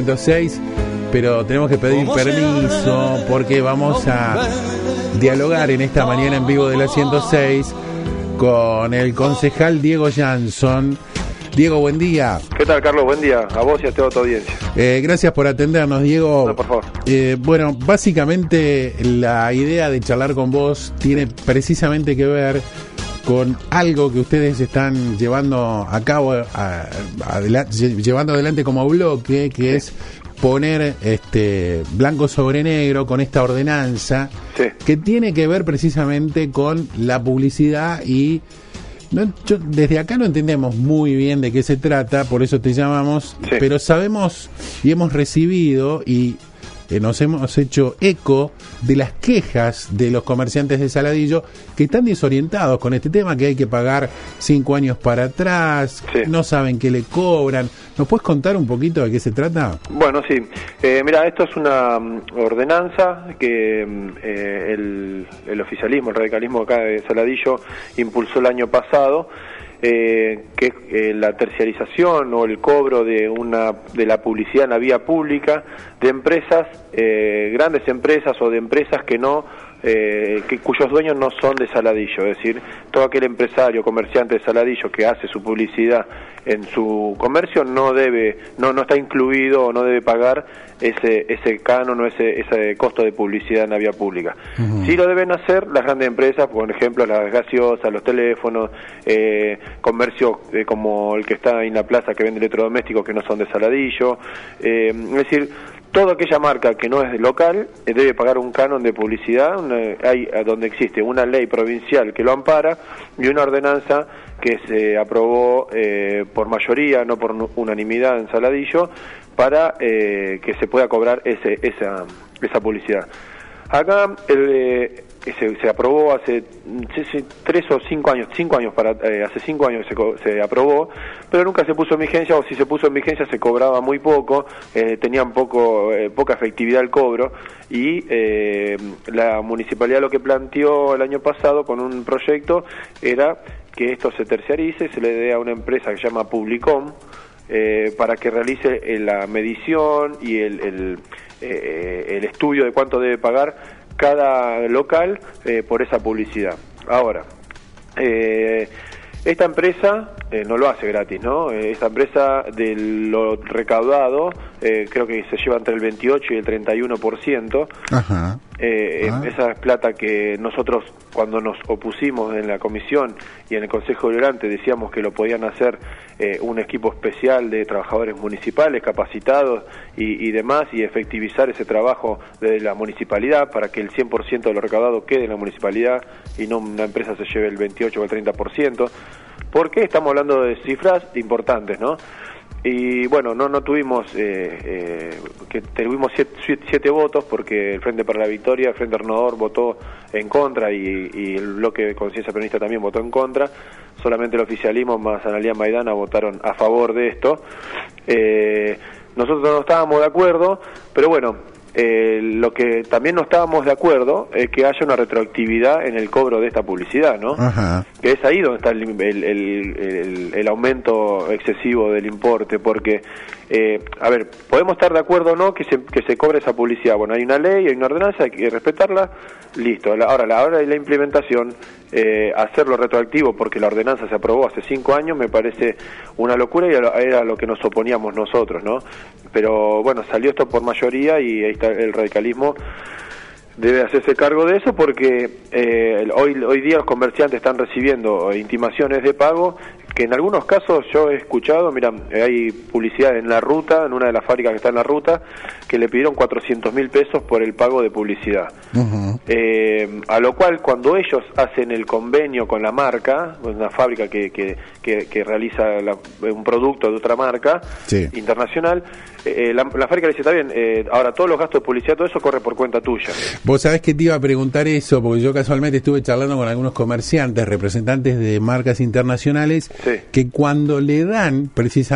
106, pero tenemos que pedir permiso porque vamos a dialogar en esta mañana en vivo de la 106 con el concejal Diego Jansson. Diego, buen día. ¿Qué tal, Carlos? Buen día. A vos y a toda tu audiencia. Gracias por atendernos, Diego. No, por favor. Bueno, básicamente la idea de charlar con vos tiene precisamente que ver con algo que ustedes están llevando a cabo, llevando adelante como bloque, que es poner blanco sobre negro con esta ordenanza, que tiene que ver precisamente con la publicidad y desde acá no entendemos muy bien de qué se trata, por eso te llamamos, pero sabemos y hemos recibido y nos hemos hecho eco de las quejas de los comerciantes de Saladillo que están desorientados con este tema, que hay que pagar 5 años para atrás, no saben qué le cobran. ¿Nos puedes contar un poquito de qué se trata? Bueno, sí. Mira, esto es una ordenanza que el oficialismo, el radicalismo acá de Saladillo impulsó el año pasado, que es la terciarización o el cobro de la publicidad en la vía pública de empresas, grandes empresas o de empresas que cuyos dueños no son de Saladillo, es decir, todo aquel empresario, comerciante de Saladillo que hace su publicidad en su comercio no está incluido o no debe pagar ese canon o ese costo de publicidad en la vía pública. Sí lo deben hacer las grandes empresas, por ejemplo las gaseosas, los teléfonos, comercio como el que está en la plaza que vende electrodomésticos que no son de Saladillo, es decir, toda aquella marca que no es local debe pagar un canon de publicidad. Hay donde existe una ley provincial que lo ampara y una ordenanza que se aprobó por mayoría, no por unanimidad en Saladillo, para que se pueda cobrar esa publicidad. Acá se aprobó hace 3 o 5 años, hace 5 años se aprobó, pero nunca se puso en vigencia, o si se puso en vigencia se cobraba muy poco, tenían poca efectividad el cobro, y la municipalidad lo que planteó el año pasado con un proyecto era que esto se terciarice, se le dé a una empresa que se llama Publicom, para que realice la medición y el estudio de cuánto debe pagar cada local por esa publicidad. Ahora, esta empresa no lo hace gratis, ¿no? Esta empresa de lo recaudado creo que se lleva entre el 28 y el 31%. Ajá. Esa es plata que nosotros, cuando nos opusimos en la comisión y en el Consejo Deliberante, decíamos que lo podían hacer un equipo especial de trabajadores municipales capacitados y demás, y efectivizar ese trabajo de la municipalidad para que el 100% de lo recaudado quede en la municipalidad y no una empresa se lleve el 28 o el 30%, porque estamos hablando de cifras importantes, ¿no? Y bueno, no tuvimos, tuvimos 7 votos, porque el Frente para la Victoria, el Frente Renovador votó en contra y el bloque de Conciencia Peronista también votó en contra. Solamente el oficialismo más Analía Maidana votaron a favor de esto. Nosotros no estábamos de acuerdo, pero bueno, lo que también no estábamos de acuerdo es que haya una retroactividad en el cobro de esta publicidad, ¿no? Ajá. Que es ahí donde está el aumento excesivo del importe, porque, a ver, podemos estar de acuerdo o no que se cobre esa publicidad. Bueno, hay una ley, hay una ordenanza, hay que respetarla, listo. Ahora, a la hora de la implementación, hacerlo retroactivo, porque la ordenanza se aprobó hace 5 años, me parece una locura, y era lo que nos oponíamos nosotros, ¿no? Pero bueno, salió esto por mayoría y ahí está el radicalismo. Debe hacerse cargo de eso, porque hoy día los comerciantes están recibiendo intimaciones de pago que en algunos casos yo he escuchado. Mira, hay publicidad en la ruta, en una de las fábricas que está en la ruta, que le pidieron 400.000 pesos por el pago de publicidad. Uh-huh. A lo cual, cuando ellos hacen el convenio con la marca, una fábrica que realiza un producto de otra marca internacional, la fábrica le dice, está bien, ahora todos los gastos de publicidad, todo eso corre por cuenta tuya. Vos sabés que te iba a preguntar eso, porque yo casualmente estuve charlando con algunos comerciantes, representantes de marcas internacionales, que cuando le dan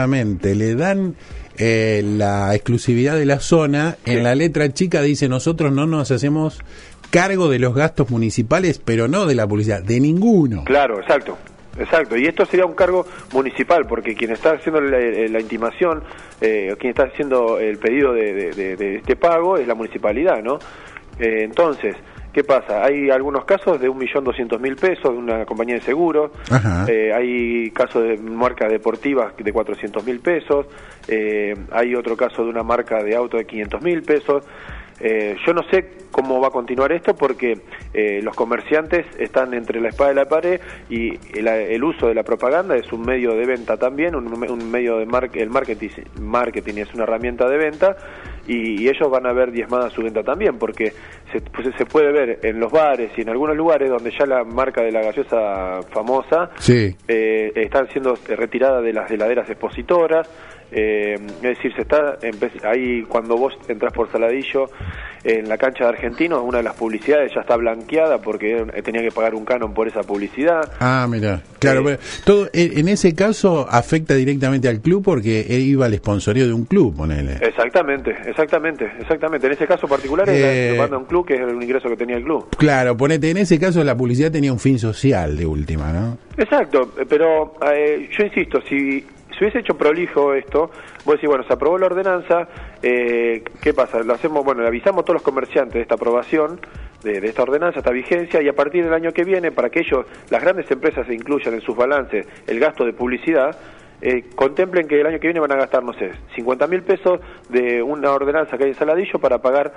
la exclusividad de la zona, en la letra chica dice: nosotros no nos hacemos cargo de los gastos municipales, pero no de la publicidad, de ninguno. Claro, exacto. Exacto, y esto sería un cargo municipal, porque quien está haciendo la intimación, quien está haciendo el pedido de este pago es la municipalidad, ¿no? Entonces, ¿qué pasa? Hay algunos casos de 1.200.000 pesos de una compañía de seguros, hay casos de marcas deportivas de 400.000 pesos, hay otro caso de una marca de auto de 500.000 pesos. Yo no sé cómo va a continuar esto porque los comerciantes están entre la espada y la pared y el uso de la propaganda es un medio de venta también, un medio de el marketing es una herramienta de venta y ellos van a ver diezmada su venta también porque se puede ver en los bares y en algunos lugares donde ya la marca de la gaseosa famosa está siendo retirada de las heladeras expositoras. Es decir, ahí cuando vos entras por Saladillo en la cancha de Argentinos, una de las publicidades ya está blanqueada porque tenía que pagar un canon por esa publicidad. Ah, mira, claro, todo en ese caso afecta directamente al club porque él iba al sponsorio de un club, ponele. Exactamente. En ese caso particular manda un club que es el ingreso que tenía el club. Claro, ponete, en ese caso la publicidad tenía un fin social de última, ¿no? Exacto, pero yo insisto, si hubiese hecho prolijo esto, vos decís, bueno, se aprobó la ordenanza, ¿qué pasa? Le avisamos a todos los comerciantes de esta aprobación, de esta ordenanza, esta vigencia, y a partir del año que viene, para que las grandes empresas se incluyan en sus balances el gasto de publicidad, contemplen que el año que viene van a gastar, no sé, 50.000 pesos de una ordenanza que hay en Saladillo para pagar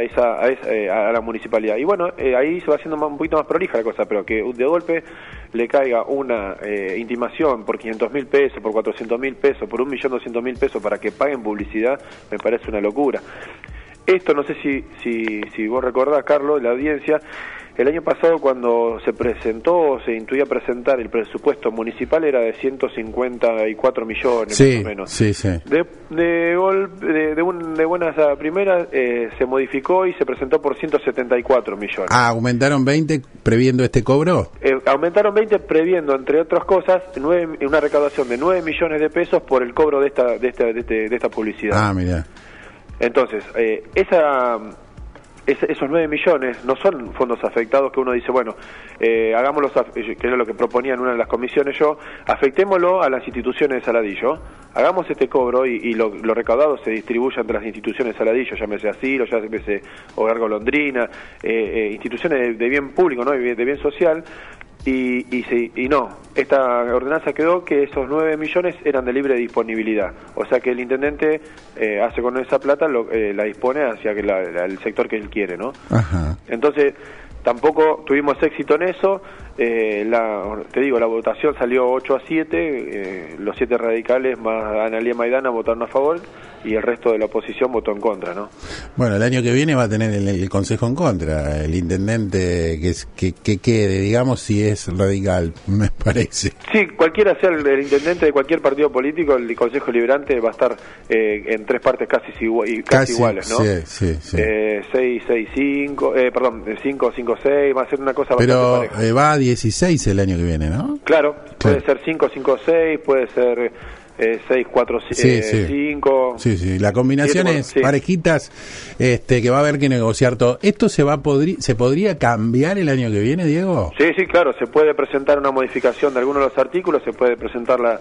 a la municipalidad. Y bueno, ahí se va haciendo un poquito más prolija la cosa, pero que de golpe le caiga una intimación por 500.000 pesos, por 400.000 pesos, por 1.200.000 pesos para que paguen publicidad, me parece una locura. Esto no sé si vos recordás, Carlos, la audiencia, el año pasado cuando se intuía presentar el presupuesto municipal era de 154 millones más o menos. Sí. De buenas a primeras se modificó y se presentó por 174 millones. Ah, ¿aumentaron 20 previendo este cobro? Aumentaron 20 previendo, entre otras cosas, una recaudación de 9 millones de pesos por el cobro de esta publicidad. Ah, mira. Entonces, esos 9 millones no son fondos afectados que uno dice, bueno, hagámoslos, que era lo que proponía en una de las comisiones afectémoslo a las instituciones de Saladillo, hagamos este cobro y lo recaudado se distribuya entre las instituciones de Saladillo, llámese asilo, llámese Hogar Golondrina, instituciones de bien público, ¿no? de bien social. Y no, esta ordenanza quedó que esos 9 millones eran de libre disponibilidad, o sea que el intendente hace con esa plata la dispone hacia el sector que él quiere, ¿no? Ajá. Entonces tampoco tuvimos éxito en eso. La votación salió 8-7, los 7 radicales más Analía Maidana votaron a favor y el resto de la oposición votó en contra, ¿no? Bueno, el año que viene va a tener el consejo en contra, el intendente que quede, digamos, si es radical, me parece. Sí, cualquiera sea el intendente de cualquier partido político, el consejo liberante va a estar en 3 partes casi iguales, ¿no? Sí. 5-5-6, va a ser una cosa bastante pareja. Pero va a 16 el año que viene, ¿no? Claro, puede ser 5-5-6, puede ser 6-4-5. Sí, la combinación es parejitas que va a haber que negociar todo. ¿Esto se podría cambiar el año que viene, Diego? Sí, claro, se puede presentar una modificación de algunos de los artículos, se puede presentar la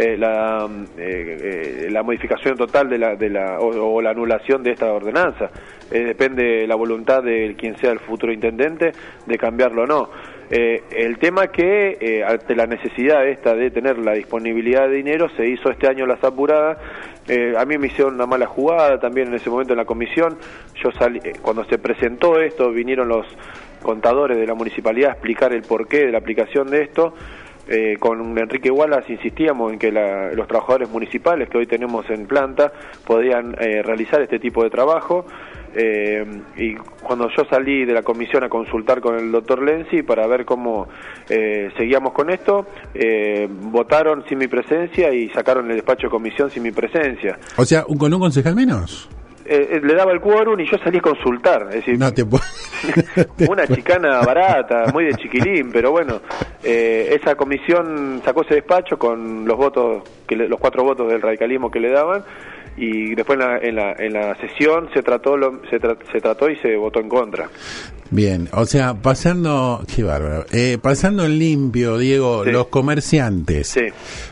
modificación total o la anulación de esta ordenanza. Depende de la voluntad de quien sea el futuro intendente de cambiarlo o no. El tema que ante la necesidad de tener la disponibilidad de dinero se hizo este año las apuradas. A mí me hicieron una mala jugada también en ese momento en la comisión. Yo salí, cuando se presentó esto, vinieron los contadores de la municipalidad a explicar el porqué de la aplicación de esto. Con Enrique Wallace insistíamos en que los trabajadores municipales que hoy tenemos en planta podían realizar este tipo de trabajo. Y cuando yo salí de la comisión a consultar con el doctor Lenzi para ver cómo seguíamos con esto, votaron sin mi presencia y sacaron el despacho de comisión sin mi presencia. O sea, ¿con un concejal menos? Le daba el quórum y yo salí a consultar, es decir, no te una chicana barata, muy de chiquilín, pero bueno, esa comisión sacó ese despacho con los votos, los 4 votos del radicalismo que le daban, y después en la sesión se trató y se votó en contra. Bien, o sea, qué bárbaro, pasando en limpio, Diego, sí. Los comerciantes, sí.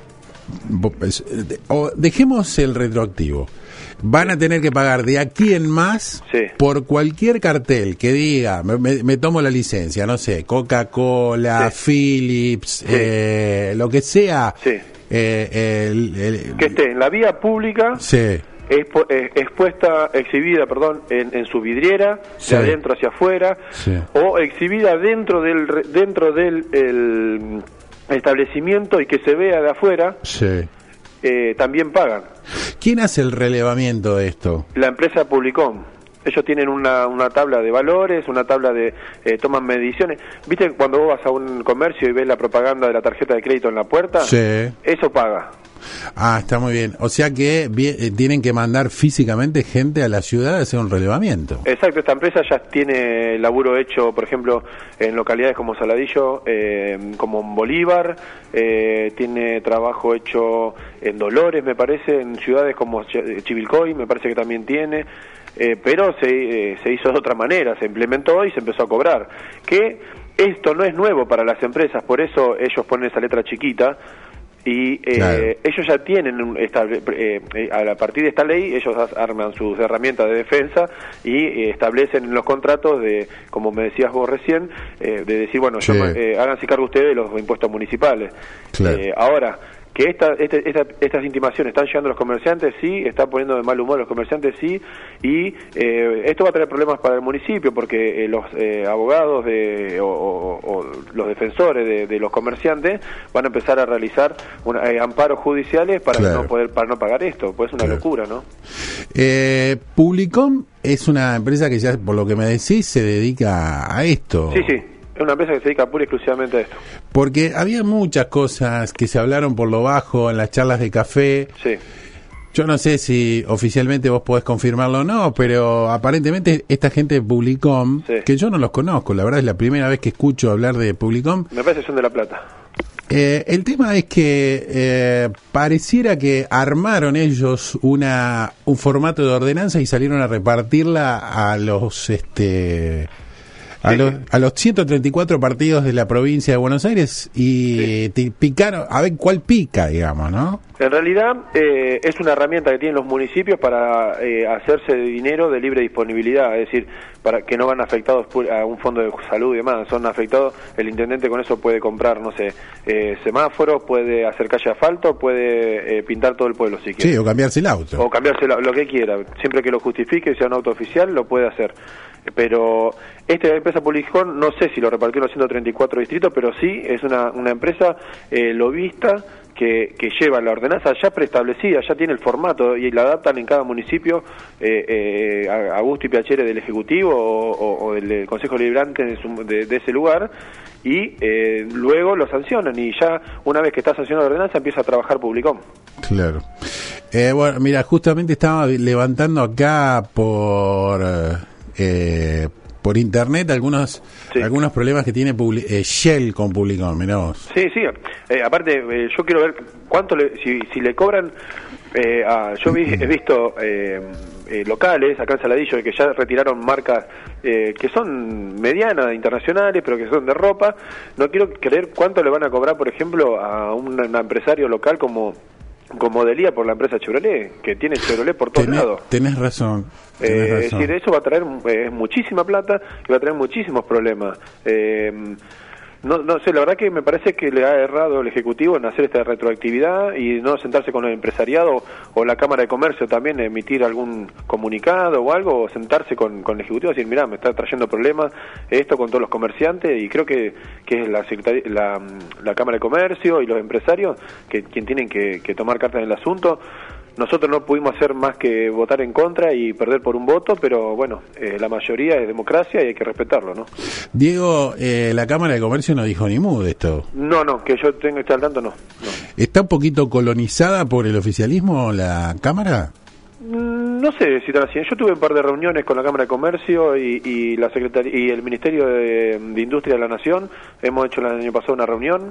Dejemos el retroactivo. Van a tener que pagar de aquí en más por cualquier cartel que diga, me tomo la licencia, no sé, Coca-Cola, Philips, lo que sea, que esté en la vía pública, exhibida en su vidriera, de adentro hacia afuera, o exhibida dentro del establecimiento y que se vea de afuera, también pagan. ¿Quién hace el relevamiento de esto? La empresa Publicom. Ellos tienen una tabla de valores, una tabla de... toman mediciones. ¿Viste cuando vos vas a un comercio y ves la propaganda de la tarjeta de crédito en la puerta? Sí. Eso paga. Ah, está muy bien. O sea que tienen que mandar físicamente gente a la ciudad a hacer un relevamiento. Exacto, esta empresa ya tiene laburo hecho, por ejemplo, en localidades como Saladillo, como en Bolívar, tiene trabajo hecho en Dolores, me parece, en ciudades como Chivilcoy, me parece que también tiene, pero se hizo de otra manera, se implementó y se empezó a cobrar. Que esto no es nuevo para las empresas, por eso ellos ponen esa letra chiquita. Y ellos ya tienen, a partir de esta ley, ellos arman sus herramientas de defensa y establecen en los contratos, como me decías vos recién, de decir, bueno, háganse cargo ustedes de los impuestos municipales. Claro. Ahora, que estas intimaciones están llegando a los comerciantes, sí, están poniendo de mal humor a los comerciantes, sí, y esto va a traer problemas para el municipio, porque los abogados o los defensores de los comerciantes van a empezar a realizar amparos judiciales para no pagar esto, pues es una locura, ¿no? Publicom es una empresa que ya, por lo que me decís, se dedica a esto. Sí. Es una empresa que se dedica pura y exclusivamente a esto. Porque había muchas cosas que se hablaron por lo bajo en las charlas de café. Sí. Yo no sé si oficialmente vos podés confirmarlo o no, pero aparentemente esta gente de Publicom, que yo no los conozco, la verdad es la primera vez que escucho hablar de Publicom. Me parece que son de La Plata. El tema es que pareciera que armaron ellos un formato de ordenanza y salieron a repartirla a los a los 134 partidos de la provincia de Buenos Aires y picaron, a ver cuál pica, digamos, ¿no? En realidad es una herramienta que tienen los municipios para hacerse dinero de libre disponibilidad, es decir, para que no van afectados a un fondo de salud y demás, son afectados, el intendente con eso puede comprar, no sé, semáforos, puede hacer calle de asfalto, puede pintar todo el pueblo si quiere. Sí, o cambiarse el auto. O cambiarse lo que quiera, siempre que lo justifique y sea un auto oficial, lo puede hacer. Pero esta empresa Publicom, no sé si lo repartió en los 134 distritos, pero sí es una empresa lobista que lleva la ordenanza ya preestablecida, ya tiene el formato y la adaptan en cada municipio a gusto y piacere del Ejecutivo o del Consejo Deliberante de ese lugar, y luego lo sancionan, y ya una vez que está sancionada la ordenanza empieza a trabajar Publicom. Claro. Bueno, mira, justamente estaba levantando acá por internet algunos problemas que tiene Shell con Publicom, mirá vos. Sí, aparte yo quiero ver cuánto si le cobran, he visto locales acá en Saladillo que ya retiraron marcas que son medianas, internacionales, pero que son de ropa. No quiero creer cuánto le van a cobrar, por ejemplo, a un empresario local como Delia por la empresa Chevrolet, que tiene Chevrolet por todos lados. Tenés razón. Es decir, eso va a traer muchísima plata y va a traer muchísimos problemas. No sé, la verdad que me parece que le ha errado el Ejecutivo en hacer esta retroactividad y no sentarse con el empresariado o la Cámara de Comercio también, emitir algún comunicado o algo, o sentarse con el Ejecutivo y decir, mirá, me está trayendo problemas esto con todos los comerciantes, y creo que es la Cámara de Comercio y los empresarios quien tienen que tomar cartas en el asunto. Nosotros no pudimos hacer más que votar en contra y perder por un voto, pero bueno, la mayoría es democracia y hay que respetarlo, ¿no? Diego, la Cámara de Comercio no dijo ni mu de esto. No, que yo tenga que estar al tanto, no. ¿Está un poquito colonizada por el oficialismo la Cámara? No No sé si tan así. Yo tuve un par de reuniones con la Cámara de Comercio y la Secretaría y el Ministerio de Industria de la Nación. Hemos hecho el año pasado una reunión.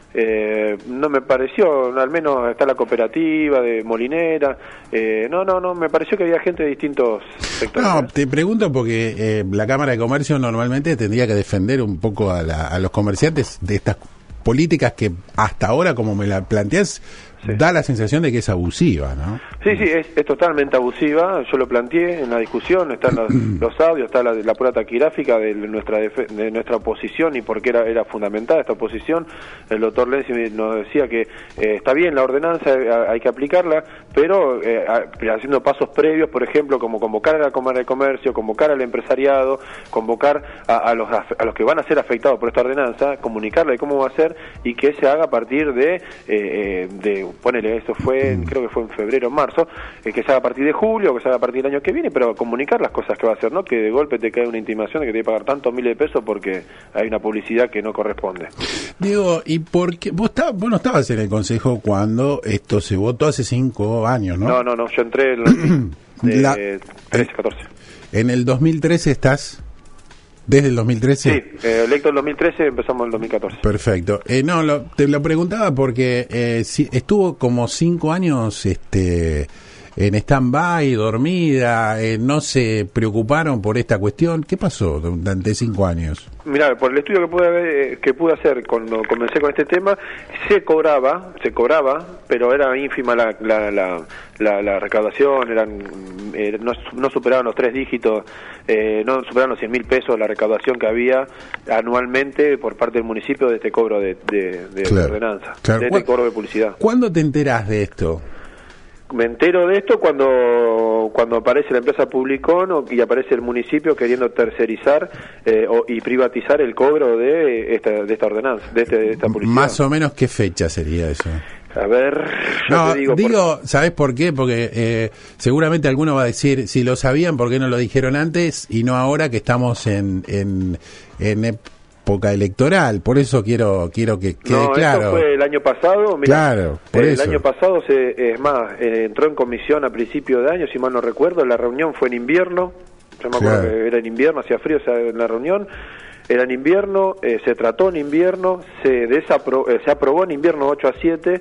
No me pareció, al menos está la cooperativa de Molinera. No, me pareció que había gente de distintos sectores. No, te pregunto porque la Cámara de Comercio normalmente tendría que defender un poco a los comerciantes de estas políticas que hasta ahora, como me la planteás, da la sensación de que es abusiva, ¿no? Sí, es totalmente abusiva. Yo lo planteé en la discusión, están los audios, está la prueba taquigráfica de nuestra oposición y por qué era fundamental esta oposición. El doctor Lenzi nos decía que está bien la ordenanza, hay que aplicarla, pero haciendo pasos previos, por ejemplo, como convocar a la Cámara de Comercio, convocar al empresariado, convocar a los que van a ser afectados por esta ordenanza, comunicarle cómo va a ser y que se haga a partir de ponele, eso fue, creo que fue en febrero o marzo, que se haga a partir de julio, que se haga a partir del año que viene, pero comunicar las cosas que va a hacer, ¿no? Que de golpe te cae una intimación de que te hay que pagar tantos miles de pesos porque hay una publicidad que no corresponde. Digo, ¿y por qué? Vos no estabas en el Consejo cuando esto se votó hace 5 años, ¿no? No, yo entré en 13, 14. ¿En el 2013 estás? ¿Desde el 2013? Sí, electo el 2013, empezamos en el 2014. Perfecto. Te lo preguntaba porque estuvo como 5 años en stand-by, dormida, no se preocuparon por esta cuestión. ¿Qué pasó durante 5 años? Mirá, por el estudio que pude hacer cuando comencé con este tema, se cobraba, pero era ínfima la recaudación, no superaban los 3 dígitos, no superaban los 100.000 pesos la recaudación que había anualmente por parte del municipio de este cobro de ordenanza, de este cobro de publicidad. ¿Cuándo te enterás de esto? Me entero de esto cuando aparece la empresa Publicón y aparece el municipio queriendo tercerizar y privatizar el cobro de esta ordenanza, de esta publicidad. Más o menos, ¿qué fecha sería eso? A ver, te digo, ¿sabés por qué? Porque seguramente alguno va a decir, si lo sabían, ¿por qué no lo dijeron antes y no ahora que estamos en época electoral? Por eso quiero que quede claro. Esto fue el año pasado. Mirá, claro, por eso. El año pasado, entró en comisión a principio de año, si mal no recuerdo. La reunión fue en invierno. Yo me acuerdo que era en invierno, hacía frío en la reunión. Era en invierno, se trató en invierno, se aprobó en invierno 8-7.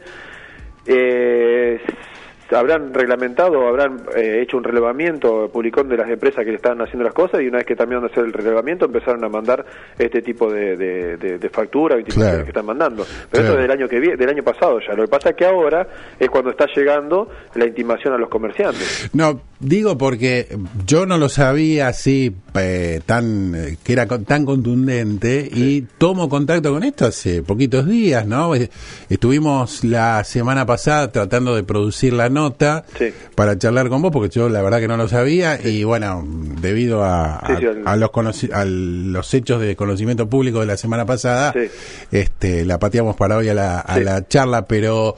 Habrán reglamentado, habrán hecho un relevamiento Publicón de las empresas que le estaban haciendo las cosas, y una vez que terminaron de hacer el relevamiento empezaron a mandar este tipo de factura, que están mandando. Pero eso es del año pasado ya. Lo que pasa es que ahora es cuando está llegando la intimación a los comerciantes. No, digo porque yo no lo sabía así que era tan contundente, y tomo contacto con esto hace poquitos días, ¿no? Estuvimos la semana pasada tratando de producir la nota para charlar con vos, porque yo la verdad que no lo sabía, y bueno, debido a los hechos de conocimiento público de la semana pasada, la pateamos para hoy a la charla, pero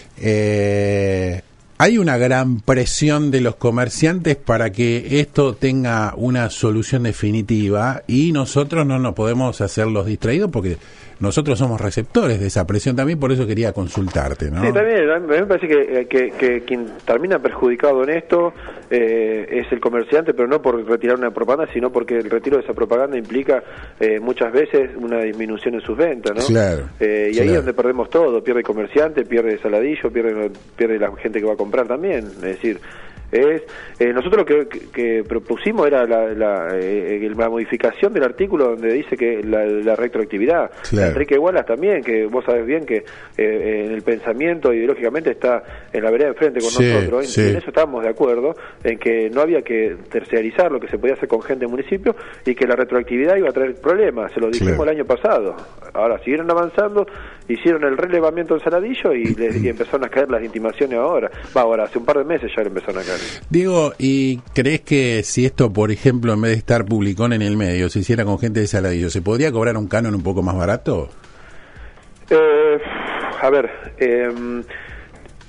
hay una gran presión de los comerciantes para que esto tenga una solución definitiva, y nosotros no nos podemos hacer los distraídos porque nosotros somos receptores de esa presión también. Por eso quería consultarte, ¿no? Sí, también, a mí me parece que quien termina perjudicado en esto es el comerciante, pero no por retirar una propaganda, sino porque el retiro de esa propaganda implica muchas veces una disminución en sus ventas, ¿no? Claro. Ahí es donde perdemos todo, pierde el comerciante, pierde el saladillo, pierde la gente que va a comprar también, es decir... nosotros lo que propusimos era la modificación del artículo donde dice que la retroactividad. Claro. Enrique Wallace también, que vos sabés bien que en el pensamiento ideológicamente está en la vereda de enfrente con nosotros, y en eso estábamos de acuerdo, en que no había que terciarizar lo que se podía hacer con gente del municipio, y que la retroactividad iba a traer problemas. Se lo dijimos el año pasado. Ahora siguieron avanzando, hicieron el relevamiento del saladillo y empezaron a caer las intimaciones ahora. Hace un par de meses ya empezaron a caer. Diego, ¿y crees que si esto, por ejemplo, en vez de estar Publicón en el medio, se hiciera con gente de Saladillo, se podría cobrar un canon un poco más barato?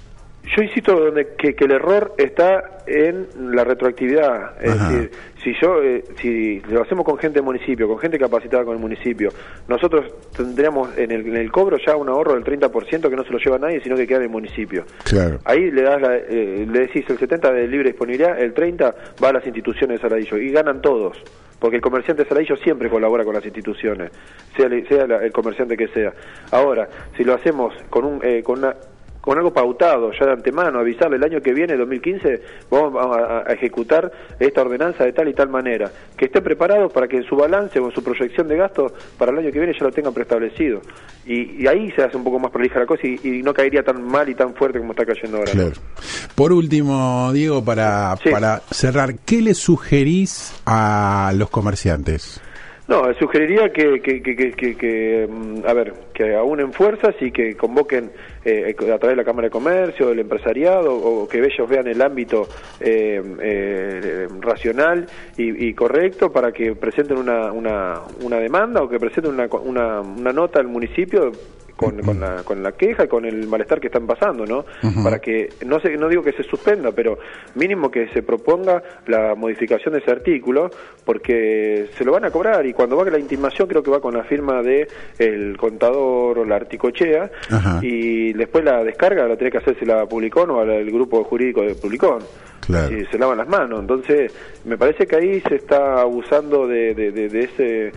Yo insisto que el error está en la retroactividad, es decir, si lo hacemos con gente del municipio, con gente capacitada con el municipio, nosotros tendríamos en el cobro ya un ahorro del 30% que no se lo lleva nadie, sino que queda en el municipio. Claro. Ahí le decís el 70% de libre disponibilidad, el 30% va a las instituciones de Saladillo y ganan todos. Porque el comerciante de Saladillo siempre colabora con las instituciones, sea el comerciante que sea. Ahora, si lo hacemos con algo pautado ya de antemano, avisarle el año que viene, 2015, vamos a ejecutar esta ordenanza de tal y tal manera, que estén preparados para que en su balance o en su proyección de gasto para el año que viene ya lo tengan preestablecido. Y ahí se hace un poco más prolija la cosa y no caería tan mal y tan fuerte como está cayendo ahora. Claro. ¿No? Por último, Diego, para cerrar, ¿qué le sugerís a los comerciantes? No, sugeriría que aúnen fuerzas y que convoquen a través de la Cámara de Comercio, del empresariado, o que ellos vean el ámbito racional y correcto para que presenten una demanda o que presenten una nota al municipio con la queja y con el malestar que están pasando, ¿no? Uh-huh. Para que, no digo que se suspenda, pero mínimo que se proponga la modificación de ese artículo, porque se lo van a cobrar, y cuando va la intimación creo que va con la firma de el contador o la articochea, uh-huh. Y después la descarga la tiene que hacerse la Publicón o el grupo jurídico de Publicón. Claro. Y se lavan las manos. Entonces me parece que ahí se está abusando de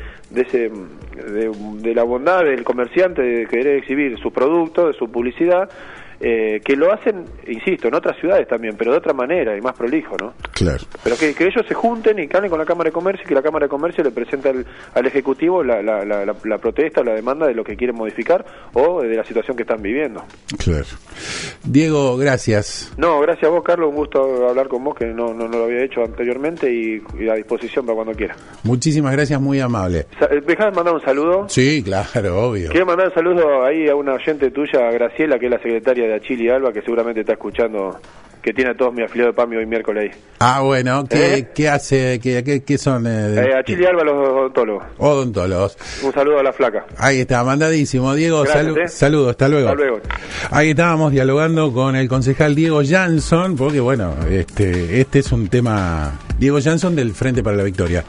la bondad del comerciante de querer exhibir su producto, de su publicidad, que lo hacen, insisto, en otras ciudades también, pero de otra manera y más prolijo, ¿no? Claro. Pero que ellos se junten y hablen con la Cámara de Comercio y que la Cámara de Comercio le presente al Ejecutivo la protesta, la demanda de lo que quieren modificar o de la situación que están viviendo. Claro. Diego, gracias. No, gracias a vos, Carlos, un gusto hablar con vos, que no lo había hecho anteriormente, y a disposición para cuando quiera. Muchísimas gracias, muy amable. ¿Dejame mandar un saludo? Sí, claro, obvio. Quiero mandar un saludo ahí a una oyente tuya, a Graciela, que es la secretaria de Achille Alba, que seguramente está escuchando, que tiene a todos mis afiliados de PAMI hoy miércoles. Ah, bueno, ¿qué hace? ¿Qué son? Achille Alba, los odontólogos. Odontólogos. Un saludo a la flaca. Ahí está, mandadísimo, Diego. Saludos, hasta luego. Hasta luego. Ahí estábamos dialogando con el concejal Diego Jansson, porque bueno, este es un tema, Diego Jansson del Frente para la Victoria.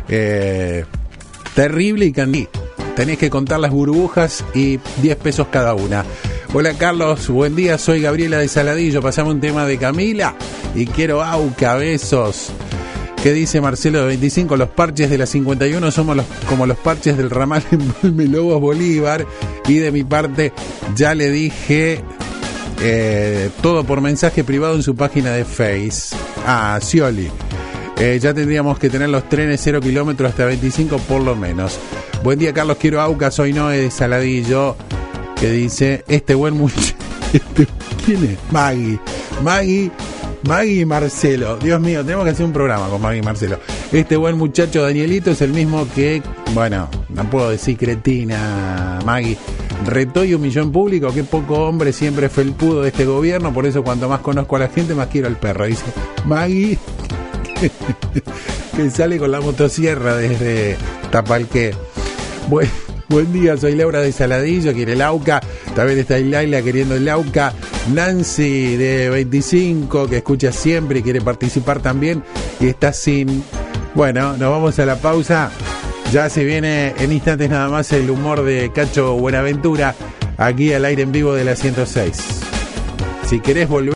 Terrible y candí. Tenés que contar las burbujas y 10 pesos cada una. Hola Carlos, buen día, soy Gabriela de Saladillo, pasamos un tema de Camila y quiero AUCA, besos. ¿Qué dice Marcelo de 25? Los parches de la 51 somos como los parches del ramal en Lobos Bolívar, y de mi parte ya le dije todo por mensaje privado en su página de Face. Scioli. Ya tendríamos que tener los trenes 0 kilómetros hasta 25 por lo menos. Buen día Carlos, quiero AUCA, soy Noé de Saladillo. Que dice, buen muchacho, ¿quién es? Maggie y Marcelo. Dios mío, tenemos que hacer un programa con Maggie y Marcelo. Buen muchacho Danielito es el mismo que, bueno, no puedo decir cretina, Maggie. Retó y humilló en público, qué poco hombre siempre felpudo de este gobierno, por eso cuanto más conozco a la gente, más quiero al perro. Dice Maggie, que sale con la motosierra desde Tapalqué. Buen día, soy Laura de Saladillo, quiere el AUCA. También está Laila queriendo el AUCA. Nancy de 25, que escucha siempre y quiere participar también, y está sin. Bueno, nos vamos a la pausa. Ya se viene en instantes nada más el humor de Cacho Buenaventura, aquí al aire en vivo de la 106. Si querés volver